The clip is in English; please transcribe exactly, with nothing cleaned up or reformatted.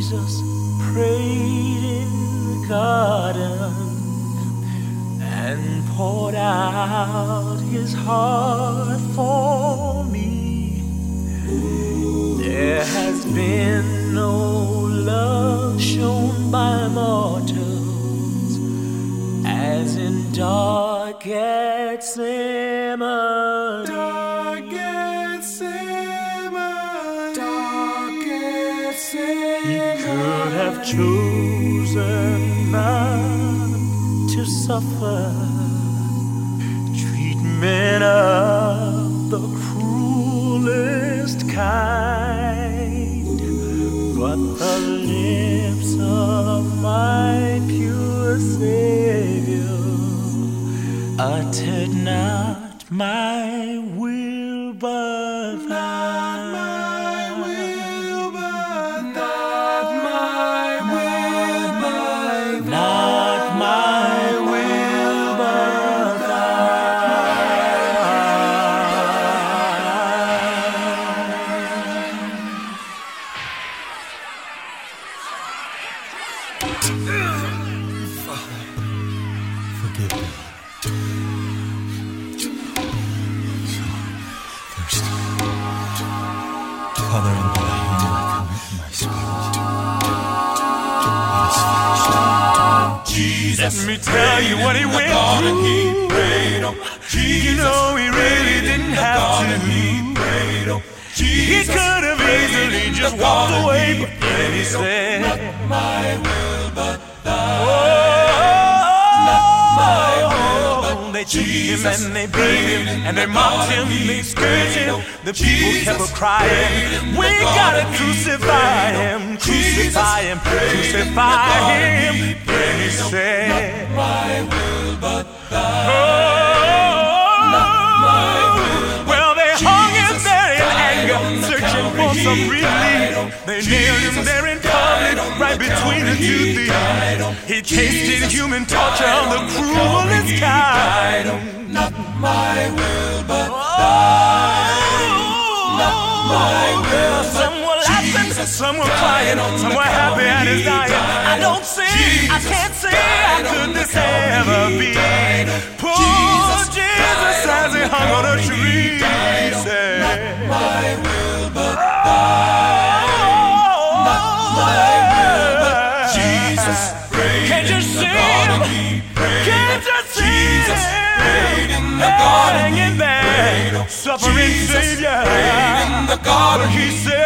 Jesus prayed in the garden and poured out his heart for me. There has been no love shown by mortals as in dark Gethsemane. Dark Gethsemane. Dark Gethsemane. He could have chosen not to suffer treatment of the cruelest kind, but the lips of my pure Savior uttered not my will but thine. Forgive me. Thirsty. Father, into thy hand I commit my spirit. It is finished. Jesus, let me tell you what he went through. He prayed, oh, Jesus, you know he really didn't have to. He prayed, oh, Jesus, he could have easily just walked away, but then he said, not my will, but thine. Oh, they took him and they beat him and they mocked him, they scourged him. The people kept on crying, we gotta crucify him, crucify him, crucify him. Then he said, not my will but thine. Well, they hung him there in anger, searching for some relief. They nailed him there in public, right between the two thieves. He tasted human torture of the cruelest kind. Not my will, but thine. Not my will. Some were laughing, some were crying, some were happy at his dying. I don't see, I can't see how could this ever be. Poor Jesus as he hung on a tree said, not my will, but thine. Not my will, but Jesus prayed. Can't you see him? Can't you see him? In the garden, hanging there, suffering Savior. In the garden, he said,